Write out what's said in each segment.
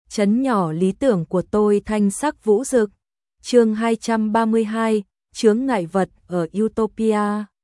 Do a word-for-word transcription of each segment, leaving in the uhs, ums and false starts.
trấn nhỏ lý tưởng của tôi thanh sắc vũ rực. Chương hai trăm ba mươi hai, chướng ngại vật ở Utopia.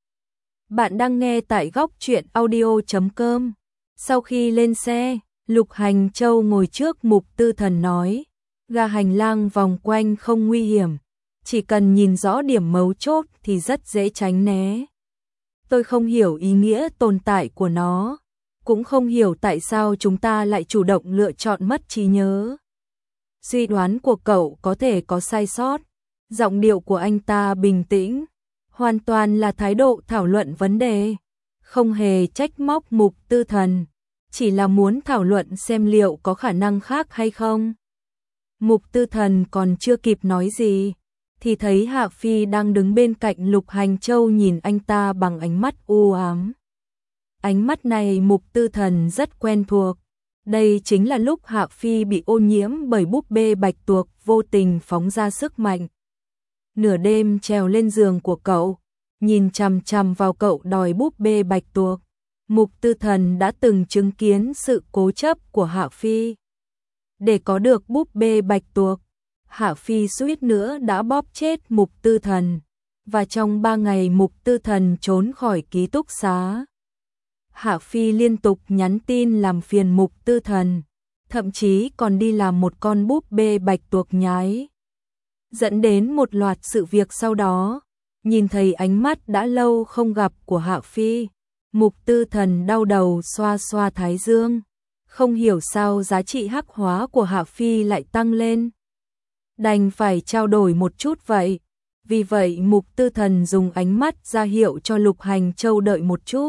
Bạn đang nghe tại góc truyện audio chấm com. Sau khi lên xe, Lục Hành Châu ngồi trước Mục Tư Thần nói, ga hành lang vòng quanh không nguy hiểm, chỉ cần nhìn rõ điểm mấu chốt thì rất dễ tránh né. Tôi không hiểu ý nghĩa tồn tại của nó, cũng không hiểu tại sao chúng ta lại chủ động lựa chọn mất trí nhớ. Suy đoán của cậu có thể có sai sót. Giọng điệu của anh ta bình tĩnh, hoàn toàn là thái độ thảo luận vấn đề, không hề trách móc Mục Tư Thần, chỉ là muốn thảo luận xem liệu có khả năng khác hay không. Mục Tư Thần còn chưa kịp nói gì, thì thấy Hạ Phi đang đứng bên cạnh Lục Hành Châu nhìn anh ta bằng ánh mắt u ám. Ánh mắt này Mục Tư Thần rất quen thuộc. Đây chính là lúc Hạ Phi bị ô nhiễm bởi búp bê bạch tuộc vô tình phóng ra sức mạnh. Nửa đêm trèo lên giường của cậu, nhìn chằm chằm vào cậu đòi búp bê bạch tuộc. Mục Tư Thần đã từng chứng kiến sự cố chấp của Hạ Phi. Để có được búp bê bạch tuộc, Hạ Phi suýt nữa đã bóp chết Mục Tư Thần. Và trong ba ngày Mục Tư Thần trốn khỏi ký túc xá, Hạ Phi liên tục nhắn tin làm phiền Mục Tư Thần, thậm chí còn đi làm một con búp bê bạch tuộc nhái. Dẫn đến một loạt sự việc sau đó, nhìn thấy ánh mắt đã lâu không gặp của Hạ Phi, Mục Tư Thần đau đầu xoa xoa thái dương, không hiểu sao giá trị hắc hóa của Hạ Phi lại tăng lên. Đành phải trao đổi một chút vậy, vì vậy Mục Tư Thần dùng ánh mắt ra hiệu cho Lục Hành Châu đợi một chút.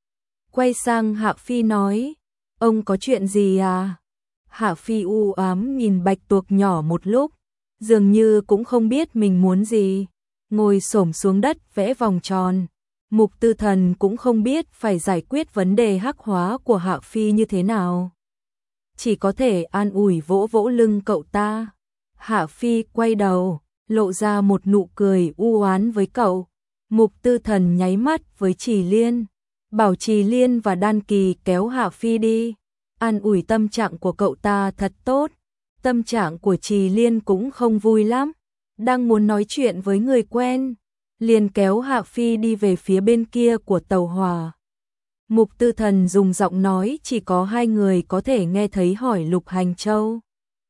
Quay sang Hạ Phi nói, ông có chuyện gì à? Hạ Phi u ám nhìn bạch tuộc nhỏ một lúc, dường như cũng không biết mình muốn gì, ngồi xổm xuống đất vẽ vòng tròn. Mục Tư Thần cũng không biết phải giải quyết vấn đề hắc hóa của Hạ Phi như thế nào, chỉ có thể an ủi vỗ vỗ lưng cậu ta. Hạ Phi quay đầu, lộ ra một nụ cười u oán với cậu. Mục Tư Thần nháy mắt với Trì Liên, bảo Trì Liên và Đan Kỳ kéo Hạ Phi đi, an ủi tâm trạng của cậu ta thật tốt. Tâm trạng của Trì Liên cũng không vui lắm, đang muốn nói chuyện với người quen, liền kéo Hạ Phi đi về phía bên kia của tàu hỏa. Mục Tư Thần dùng giọng nói chỉ có hai người có thể nghe thấy hỏi Lục Hành Châu,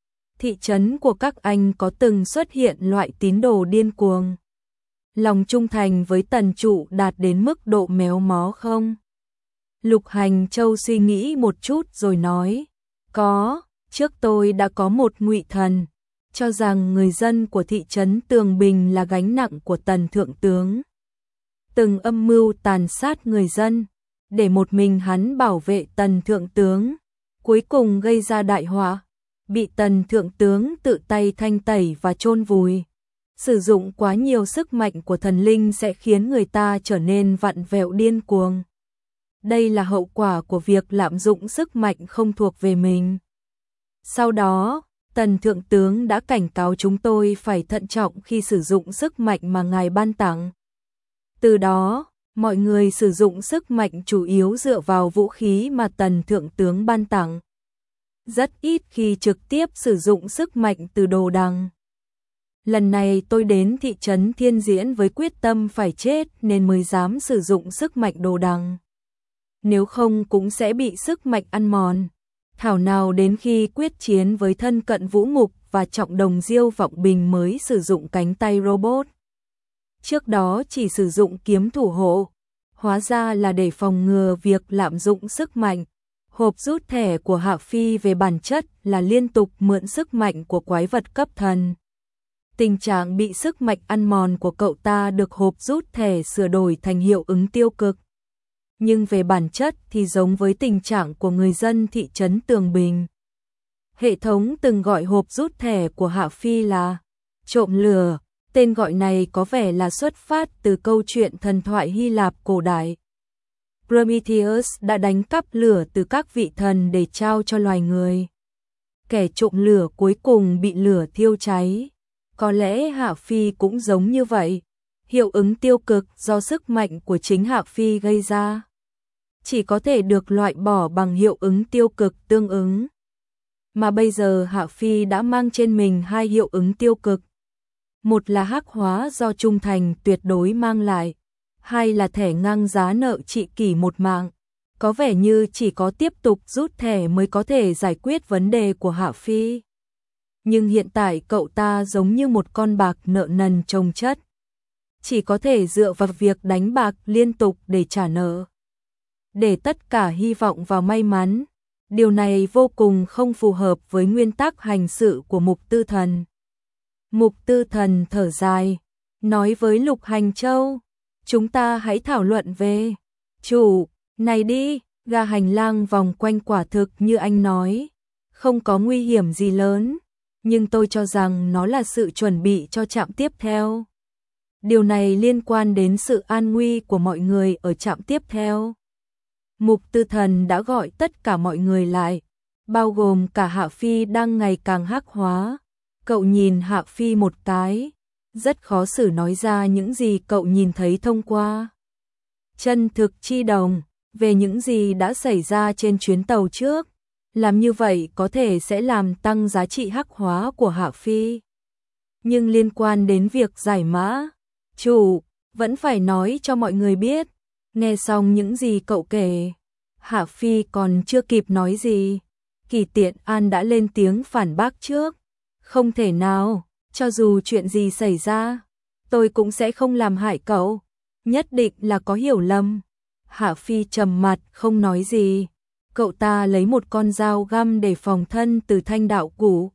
thị trấn của các anh có từng xuất hiện loại tín đồ điên cuồng, lòng trung thành với tần trụ đạt đến mức độ méo mó không? Lục Hành Châu suy nghĩ một chút rồi nói, có, trước tôi đã có một ngụy thần, cho rằng người dân của thị trấn Tường Bình là gánh nặng của tần thượng tướng. Từng âm mưu tàn sát người dân, để một mình hắn bảo vệ tần thượng tướng, cuối cùng gây ra đại họa, bị tần thượng tướng tự tay thanh tẩy và chôn vùi. Sử dụng quá nhiều sức mạnh của thần linh sẽ khiến người ta trở nên vặn vẹo điên cuồng. Đây là hậu quả của việc lạm dụng sức mạnh không thuộc về mình. Sau đó, tần thượng tướng đã cảnh cáo chúng tôi phải thận trọng khi sử dụng sức mạnh mà ngài ban tặng. Từ đó, mọi người sử dụng sức mạnh chủ yếu dựa vào vũ khí mà tần thượng tướng ban tặng, rất ít khi trực tiếp sử dụng sức mạnh từ đồ đằng. Lần này tôi đến thị trấn Thiên Diễn với quyết tâm phải chết nên mới dám sử dụng sức mạnh đồ đằng. Nếu không cũng sẽ bị sức mạnh ăn mòn. Thảo nào đến khi quyết chiến với thân cận Vũ Mục và Trọng Đồng Diêu Vọng Bình mới sử dụng cánh tay robot. Trước đó chỉ sử dụng kiếm thủ hộ, hóa ra là để phòng ngừa việc lạm dụng sức mạnh. Hộp rút thẻ của Hạ Phi về bản chất là liên tục mượn sức mạnh của quái vật cấp thần. Tình trạng bị sức mạnh ăn mòn của cậu ta được hộp rút thẻ sửa đổi thành hiệu ứng tiêu cực. Nhưng về bản chất thì giống với tình trạng của người dân thị trấn Tường Bình. Hệ thống từng gọi hộp rút thẻ của Hạ Phi là trộm lửa, tên gọi này có vẻ là xuất phát từ câu chuyện thần thoại Hy Lạp cổ đại. Prometheus đã đánh cắp lửa từ các vị thần để trao cho loài người. Kẻ trộm lửa cuối cùng bị lửa thiêu cháy. Có lẽ Hạ Phi cũng giống như vậy. Hiệu ứng tiêu cực do sức mạnh của chính Hạ Phi gây ra, chỉ có thể được loại bỏ bằng hiệu ứng tiêu cực tương ứng. mà bây giờ Hạ Phi đã mang trên mình hai hiệu ứng tiêu cực. Một là hắc hóa do trung thành tuyệt đối mang lại, hai là thẻ ngang giá nợ trị kỷ một mạng. Có vẻ như chỉ có tiếp tục rút thẻ mới có thể giải quyết vấn đề của Hạ Phi. Nhưng hiện tại cậu ta giống như một con bạc nợ nần chồng chất. Chỉ có thể dựa vào việc đánh bạc liên tục để trả nợ. Để tất cả hy vọng vào may mắn. Điều này vô cùng không phù hợp với nguyên tắc hành sự của Mục Tư Thần. Mục Tư Thần thở dài, nói với Lục Hành Châu, chúng ta hãy thảo luận về chủ này đi. Ga hành lang vòng quanh quả thực như anh nói, không có nguy hiểm gì lớn, nhưng tôi cho rằng nó là sự chuẩn bị cho trạm tiếp theo. Điều này liên quan đến sự an nguy của mọi người ở trạm tiếp theo. Mục Tư Thần đã gọi tất cả mọi người lại, bao gồm cả Hạ Phi đang ngày càng hắc hóa. Cậu nhìn Hạ Phi một cái, rất khó xử nói ra những gì cậu nhìn thấy thông qua chân thực chi đồng, về những gì đã xảy ra trên chuyến tàu trước. Làm như vậy có thể sẽ làm tăng giá trị hắc hóa của Hạ Phi. Nhưng liên quan đến việc giải mã, chủ, vẫn phải nói cho mọi người biết. Nghe xong những gì cậu kể, Hạ Phi còn chưa kịp nói gì, Kỳ Tiện An đã lên tiếng phản bác trước. Không thể nào, cho dù chuyện gì xảy ra, tôi cũng sẽ không làm hại cậu, nhất định là có hiểu lầm. Hạ Phi trầm mặt không nói gì, cậu ta lấy một con dao găm để phòng thân từ thanh đạo cũ.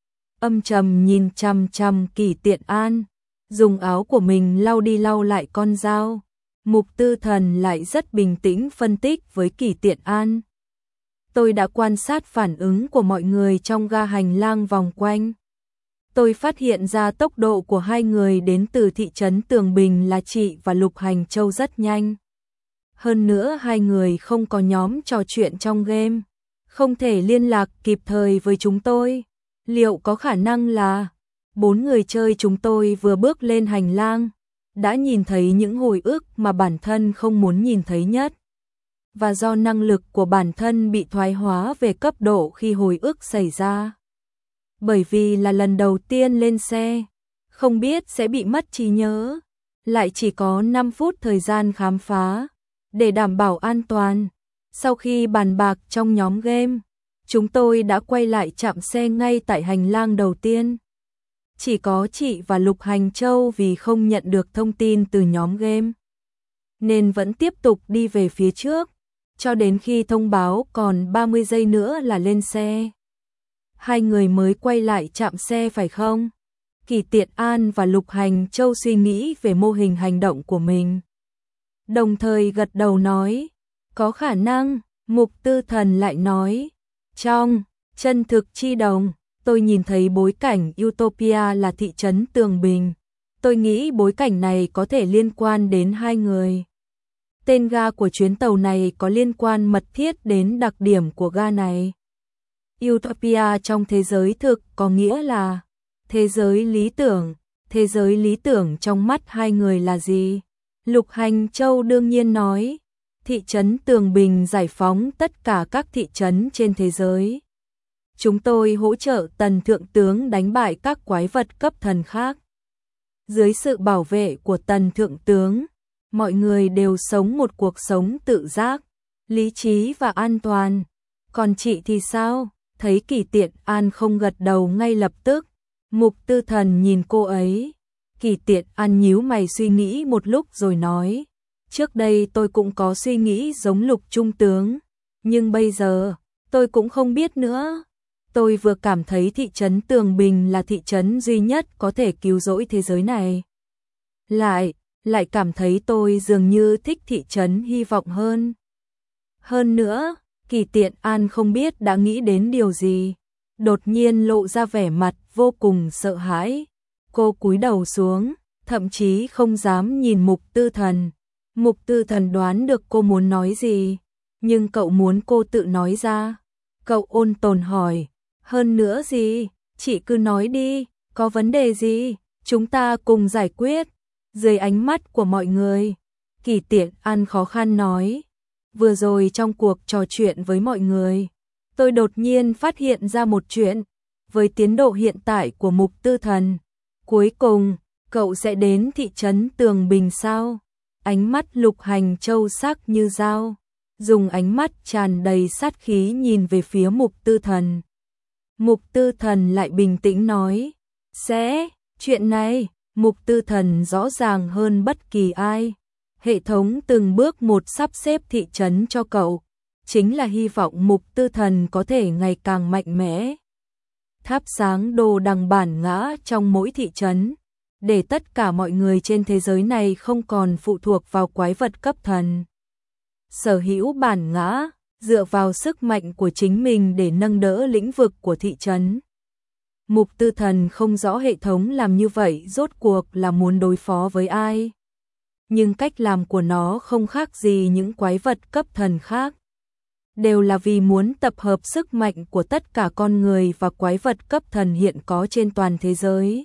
Âm trầm nhìn chằm chằm Kỳ Tiện An, dùng áo của mình lau đi lau lại con dao. Mục Tư Thần lại rất bình tĩnh phân tích với Kỳ Tiện An. Tôi đã quan sát phản ứng của mọi người trong ga hành lang vòng quanh. Tôi phát hiện ra tốc độ của hai người đến từ thị trấn Tường Bình là chị và Lục Hành Châu rất nhanh. Hơn nữa hai người không có nhóm trò chuyện trong game, không thể liên lạc kịp thời với chúng tôi. Liệu có khả năng là bốn người chơi chúng tôi vừa bước lên hành lang, đã nhìn thấy những hồi ức mà bản thân không muốn nhìn thấy nhất. Và do năng lực của bản thân bị thoái hóa về cấp độ khi hồi ức xảy ra. Bởi vì là lần đầu tiên lên xe, không biết sẽ bị mất trí nhớ, lại chỉ có năm phút thời gian khám phá. Để đảm bảo an toàn, sau khi bàn bạc trong nhóm game, chúng tôi đã quay lại trạm xe ngay tại hành lang đầu tiên. Chỉ có chị và Lục Hành Châu vì không nhận được thông tin từ nhóm game, nên vẫn tiếp tục đi về phía trước, cho đến khi thông báo còn ba mươi giây nữa là lên xe. Hai người mới quay lại trạm xe phải không? Kỳ Tiện An và Lục Hành Châu suy nghĩ về mô hình hành động của mình. Đồng thời gật đầu nói, có khả năng. Mục Tư Thần lại nói, trong chân thực chi đồng, tôi nhìn thấy bối cảnh Utopia là thị trấn Tường Bình. Tôi nghĩ bối cảnh này có thể liên quan đến hai người. Tên ga của chuyến tàu này có liên quan mật thiết đến đặc điểm của ga này. Utopia trong thế giới thực có nghĩa là thế giới lý tưởng. Thế giới lý tưởng trong mắt hai người là gì? Lục Hành Châu đương nhiên nói, thị trấn Tường Bình giải phóng tất cả các thị trấn trên thế giới. Chúng tôi hỗ trợ Tần Thượng Tướng đánh bại các quái vật cấp thần khác. Dưới sự bảo vệ của Tần Thượng Tướng, mọi người đều sống một cuộc sống tự giác, lý trí và an toàn. Còn chị thì sao? Thấy Kỳ Tiện An không gật đầu ngay lập tức, Mục Tư Thần nhìn cô ấy. Kỳ Tiện An nhíu mày suy nghĩ một lúc rồi nói, trước đây tôi cũng có suy nghĩ giống Lục Trung tướng, nhưng bây giờ, tôi cũng không biết nữa. Tôi vừa cảm thấy thị trấn Tường Bình là thị trấn duy nhất có thể cứu rỗi thế giới này. Lại, lại cảm thấy tôi dường như thích thị trấn hy vọng hơn. Hơn nữa, Kỳ Tiện An không biết đã nghĩ đến điều gì, đột nhiên lộ ra vẻ mặt vô cùng sợ hãi. Cô cúi đầu xuống, thậm chí không dám nhìn Mục Tư Thần. Mục Tư Thần đoán được cô muốn nói gì, nhưng cậu muốn cô tự nói ra. Cậu ôn tồn hỏi, hơn nữa gì, chị cứ nói đi, có vấn đề gì, chúng ta cùng giải quyết. Dưới ánh mắt của mọi người, Kỳ Tiện An khó khăn nói, vừa rồi trong cuộc trò chuyện với mọi người, tôi đột nhiên phát hiện ra một chuyện, với tiến độ hiện tại của Mục Tư Thần, cuối cùng, cậu sẽ đến thị trấn Tường Bình sao? Ánh mắt Lục Hành Châu sắc như dao, dùng ánh mắt tràn đầy sát khí nhìn về phía Mục Tư Thần. Mục Tư Thần lại bình tĩnh nói, sẽ, chuyện này, Mục Tư Thần rõ ràng hơn bất kỳ ai. Hệ thống từng bước một sắp xếp thị trấn cho cậu, chính là hy vọng Mục Tư Thần có thể ngày càng mạnh mẽ. Thắp sáng đồ đằng bản ngã trong mỗi thị trấn, để tất cả mọi người trên thế giới này không còn phụ thuộc vào quái vật cấp thần. Sở hữu bản ngã, dựa vào sức mạnh của chính mình để nâng đỡ lĩnh vực của thị trấn. Mục Tư Thần không rõ hệ thống làm như vậy rốt cuộc là muốn đối phó với ai. Nhưng cách làm của nó không khác gì những quái vật cấp thần khác. Đều là vì muốn tập hợp sức mạnh của tất cả con người và quái vật cấp thần hiện có trên toàn thế giới.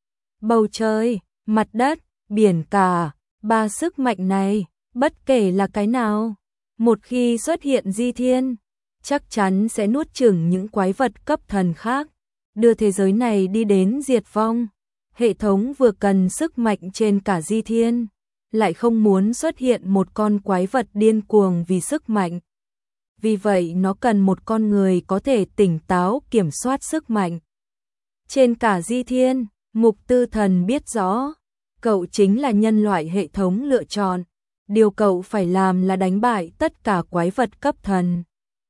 Bầu trời, mặt đất, biển cả, ba sức mạnh này, bất kể là cái nào, một khi xuất hiện di thiên, chắc chắn sẽ nuốt chửng những quái vật cấp thần khác, đưa thế giới này đi đến diệt vong. Hệ thống vừa cần sức mạnh trên cả di thiên, lại không muốn xuất hiện một con quái vật điên cuồng vì sức mạnh. Vì vậy nó cần một con người có thể tỉnh táo kiểm soát sức mạnh. Trên cả di thiên, Mục Tư Thần biết rõ, cậu chính là nhân loại hệ thống lựa chọn. Điều cậu phải làm là đánh bại tất cả quái vật cấp thần.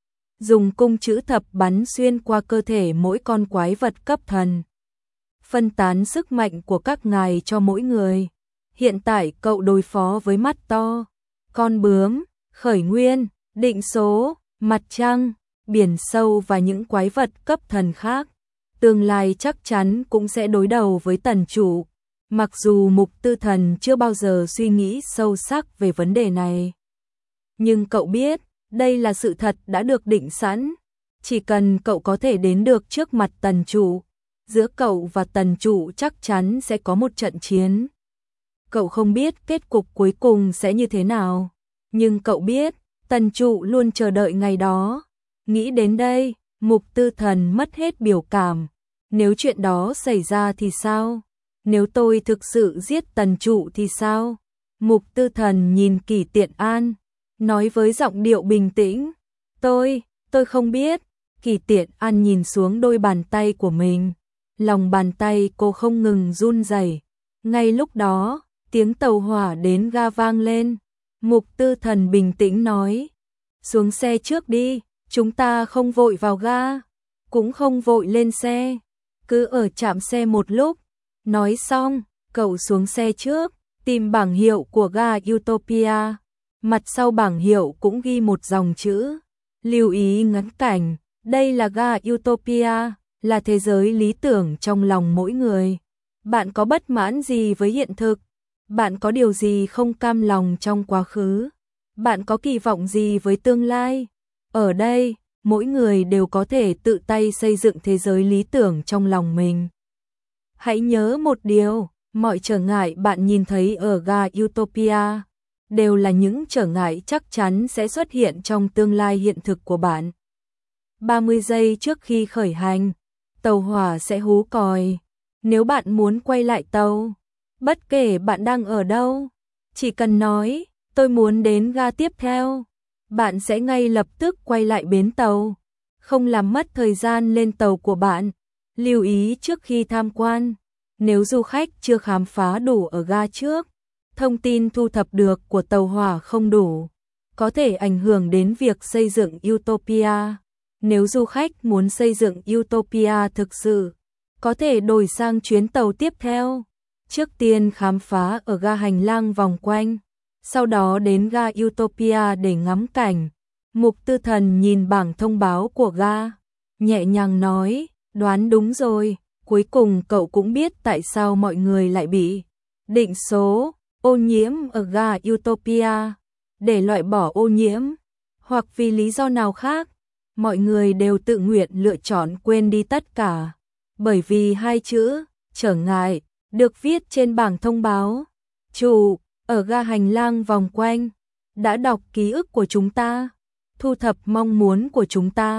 Dùng cung chữ thập bắn xuyên qua cơ thể mỗi con quái vật cấp thần. Phân tán sức mạnh của các ngài cho mỗi người. Hiện tại cậu đối phó với mắt to, con bướm, khởi nguyên, định số, mặt trăng, biển sâu và những quái vật cấp thần khác. Tương lai chắc chắn cũng sẽ đối đầu với tần chủ. Mặc dù Mục Tư Thần chưa bao giờ suy nghĩ sâu sắc về vấn đề này. Nhưng cậu biết, đây là sự thật đã được định sẵn. Chỉ cần cậu có thể đến được trước mặt tần chủ, giữa cậu và tần chủ chắc chắn sẽ có một trận chiến. Cậu không biết kết cục cuối cùng sẽ như thế nào. Nhưng cậu biết, tần chủ luôn chờ đợi ngày đó. Nghĩ đến đây, Mục Tư Thần mất hết biểu cảm. Nếu chuyện đó xảy ra thì sao? Nếu tôi thực sự giết tần trụ thì sao? Mục Tư Thần nhìn Kỷ Tiện An, nói với giọng điệu bình tĩnh. Tôi, tôi không biết. Kỷ Tiện An nhìn xuống đôi bàn tay của mình. Lòng bàn tay cô không ngừng run rẩy. Ngay lúc đó, tiếng tàu hỏa đến ga vang lên. Mục Tư Thần bình tĩnh nói. Xuống xe trước đi, chúng ta không vội vào ga, cũng không vội lên xe. Cứ ở trạm xe một lúc. Nói xong, cậu xuống xe trước, tìm bảng hiệu của ga Utopia. Mặt sau bảng hiệu cũng ghi một dòng chữ. Lưu ý ngắm cảnh, đây là ga Utopia, là thế giới lý tưởng trong lòng mỗi người. Bạn có bất mãn gì với hiện thực? Bạn có điều gì không cam lòng trong quá khứ? Bạn có kỳ vọng gì với tương lai? Ở đây, mỗi người đều có thể tự tay xây dựng thế giới lý tưởng trong lòng mình. Hãy nhớ một điều, mọi trở ngại bạn nhìn thấy ở ga Utopia đều là những trở ngại chắc chắn sẽ xuất hiện trong tương lai hiện thực của bạn. ba mươi giây trước khi khởi hành, tàu hỏa sẽ hú còi. Nếu bạn muốn quay lại tàu, bất kể bạn đang ở đâu, chỉ cần nói, tôi muốn đến ga tiếp theo, bạn sẽ ngay lập tức quay lại bến tàu, không làm mất thời gian lên tàu của bạn. Lưu ý trước khi tham quan, nếu du khách chưa khám phá đủ ở ga trước, thông tin thu thập được của tàu hỏa không đủ, có thể ảnh hưởng đến việc xây dựng Utopia. Nếu du khách muốn xây dựng Utopia thực sự, có thể đổi sang chuyến tàu tiếp theo. Trước tiên khám phá ở ga hành lang vòng quanh, sau đó đến ga Utopia để ngắm cảnh. Mục Tư Thần nhìn bảng thông báo của ga, nhẹ nhàng nói, đoán đúng rồi, cuối cùng cậu cũng biết tại sao mọi người lại bị định số ô nhiễm ở ga Utopia. Để loại bỏ ô nhiễm, hoặc vì lý do nào khác, mọi người đều tự nguyện lựa chọn quên đi tất cả. Bởi vì hai chữ, trở ngại, được viết trên bảng thông báo. Chủ, ở ga hành lang vòng quanh, đã đọc ký ức của chúng ta, thu thập mong muốn của chúng ta.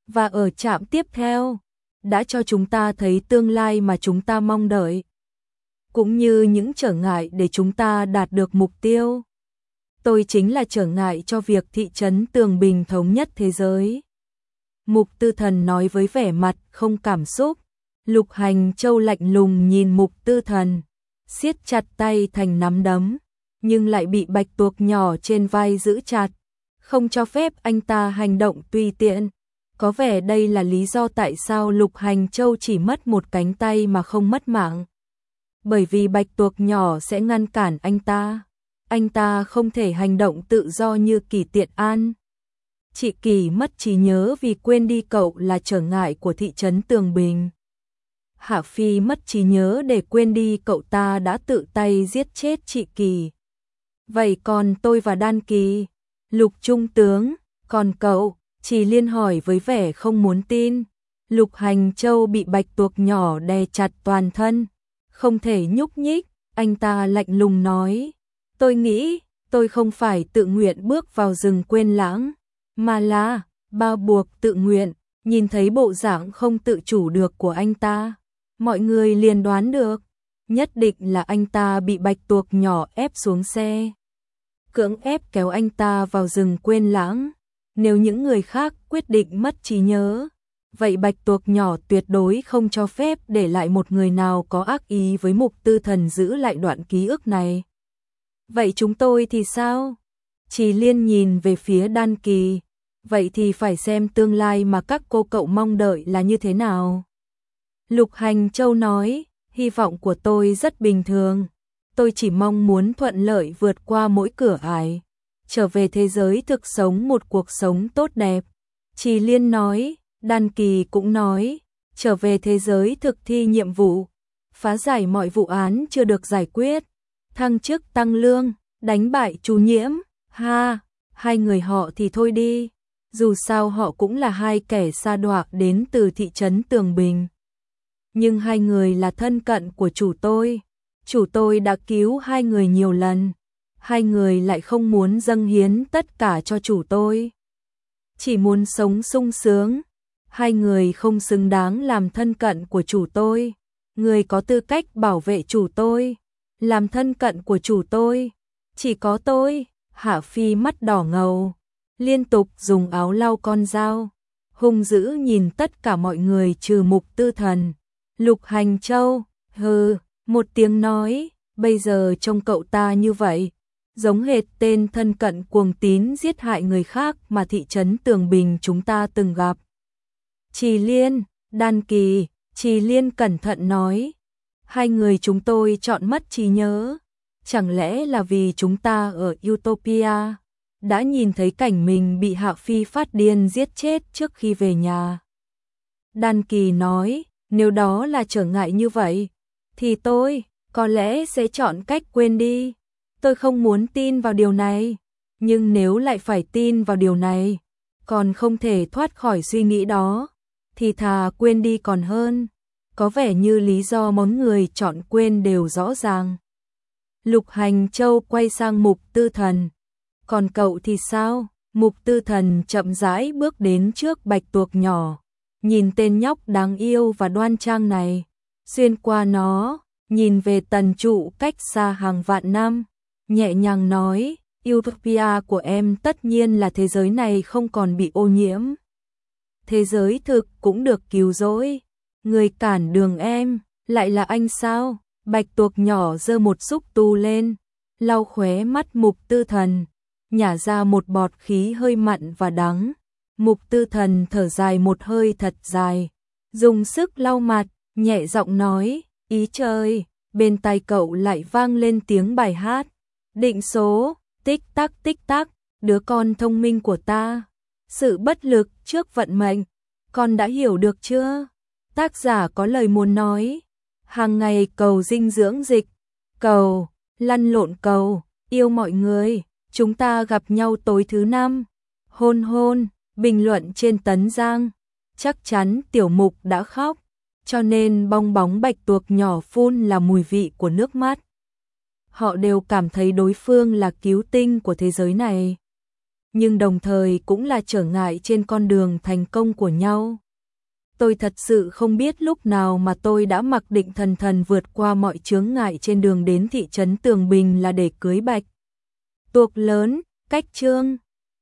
Và ở trạm tiếp theo, đã cho chúng ta thấy tương lai mà chúng ta mong đợi, cũng như những trở ngại để chúng ta đạt được mục tiêu. Tôi chính là trở ngại cho việc thị trấn Tường Bình thống nhất thế giới. Mục Tư Thần nói với vẻ mặt không cảm xúc. Lục Hành Châu lạnh lùng nhìn Mục Tư Thần, siết chặt tay thành nắm đấm, nhưng lại bị bạch tuộc nhỏ trên vai giữ chặt, không cho phép anh ta hành động tùy tiện. Có vẻ đây là lý do tại sao Lục Hành Châu chỉ mất một cánh tay mà không mất mạng. Bởi vì bạch tuộc nhỏ sẽ ngăn cản anh ta. Anh ta không thể hành động tự do như Kỳ Tiện An. Chị Kỳ mất trí nhớ vì quên đi cậu là trở ngại của thị trấn Tường Bình. Hạ Phi mất trí nhớ để quên đi cậu ta đã tự tay giết chết chị Kỳ. Vậy còn tôi và Đan Kỳ, Lục Trung tướng, còn cậu? Trì Liên hỏi với vẻ không muốn tin. Lục Hành Châu bị bạch tuộc nhỏ đè chặt toàn thân, không thể nhúc nhích. Anh ta lạnh lùng nói, tôi nghĩ tôi không phải tự nguyện bước vào rừng quên lãng, mà là bao buộc tự nguyện. Nhìn thấy bộ dạng không tự chủ được của anh ta, mọi người liền đoán được, nhất định là anh ta bị bạch tuộc nhỏ ép xuống xe, cưỡng ép kéo anh ta vào rừng quên lãng. Nếu những người khác quyết định mất trí nhớ, vậy bạch tuộc nhỏ tuyệt đối không cho phép để lại một người nào có ác ý với Mục Tư Thần giữ lại đoạn ký ức này. Vậy chúng tôi thì sao? Trì Liên nhìn về phía Đan Kỳ. Vậy thì phải xem tương lai mà các cô cậu mong đợi là như thế nào. Lục Hành Châu nói, hy vọng của tôi rất bình thường. Tôi chỉ mong muốn thuận lợi vượt qua mỗi cửa ải, trở về thế giới thực sống một cuộc sống tốt đẹp. Trì Liên nói, Đan Kỳ cũng nói, trở về thế giới thực thi nhiệm vụ, phá giải mọi vụ án chưa được giải quyết, thăng chức tăng lương, đánh bại Chu Nhiễm. Ha, hai người họ thì thôi đi, dù sao họ cũng là hai kẻ sa đọa đến từ thị trấn Tường Bình. Nhưng hai người là thân cận của chủ tôi, chủ tôi đã cứu hai người nhiều lần, hai người lại không muốn dâng hiến tất cả cho chủ tôi, chỉ muốn sống sung sướng. Hai người không xứng đáng làm thân cận của chủ tôi. Người có tư cách bảo vệ chủ tôi, làm thân cận của chủ tôi, chỉ có tôi. Hạ Phi mắt đỏ ngầu, liên tục dùng áo lau con dao, hung dữ nhìn tất cả mọi người trừ Mục Tư Thần. Lục Hành Châu, hừ, một tiếng nói, bây giờ trông cậu ta như vậy, giống hệt tên thân cận cuồng tín giết hại người khác mà thị trấn Tường Bình chúng ta từng gặp. Trì Liên, Đan Kỳ, Trì Liên cẩn thận nói, hai người chúng tôi chọn mất trí nhớ, chẳng lẽ là vì chúng ta ở Utopia đã nhìn thấy cảnh mình bị Hạ Phi phát điên giết chết trước khi về nhà. Đan Kỳ nói, nếu đó là trở ngại như vậy, thì tôi có lẽ sẽ chọn cách quên đi. Tôi không muốn tin vào điều này, nhưng nếu lại phải tin vào điều này, còn không thể thoát khỏi suy nghĩ đó, thì thà quên đi còn hơn. Có vẻ như lý do món người chọn quên đều rõ ràng. Lục Hành Châu quay sang Mục Tư Thần. Còn cậu thì sao? Mục Tư Thần chậm rãi bước đến trước bạch tuộc nhỏ, nhìn tên nhóc đáng yêu và đoan trang này, xuyên qua nó, nhìn về tần trụ cách xa hàng vạn năm, nhẹ nhàng nói, Utopia của em tất nhiên là thế giới này không còn bị ô nhiễm. Thế giới thực cũng được cứu rỗi. Người cản đường em, lại là anh sao? Bạch tuộc nhỏ giơ một xúc tu lên, lau khóe mắt Mục Tư Thần, nhả ra một bọt khí hơi mặn và đắng. Mục Tư Thần thở dài một hơi thật dài, dùng sức lau mặt, nhẹ giọng nói, ý trời, bên tai cậu lại vang lên tiếng bài hát. Định số, tích tắc tích tắc, đứa con thông minh của ta. Sự bất lực trước vận mệnh, con đã hiểu được chưa? Tác giả có lời muốn nói, hàng ngày cầu dinh dưỡng dịch, cầu, lăn lộn cầu, yêu mọi người, chúng ta gặp nhau tối thứ năm. Hôn hôn, bình luận trên Tấn Giang, chắc chắn Tiểu Mục đã khóc, cho nên bong bóng bạch tuộc nhỏ phun là mùi vị của nước mắt. Họ đều cảm thấy đối phương là cứu tinh của thế giới này. nhưng đồng thời cũng là trở ngại trên con đường thành công của nhau. Tôi thật sự không biết lúc nào mà tôi đã mặc định thần thần vượt qua mọi chướng ngại trên đường đến thị trấn Tường Bình là để cưới Bạch Tuộc lớn, cách Trương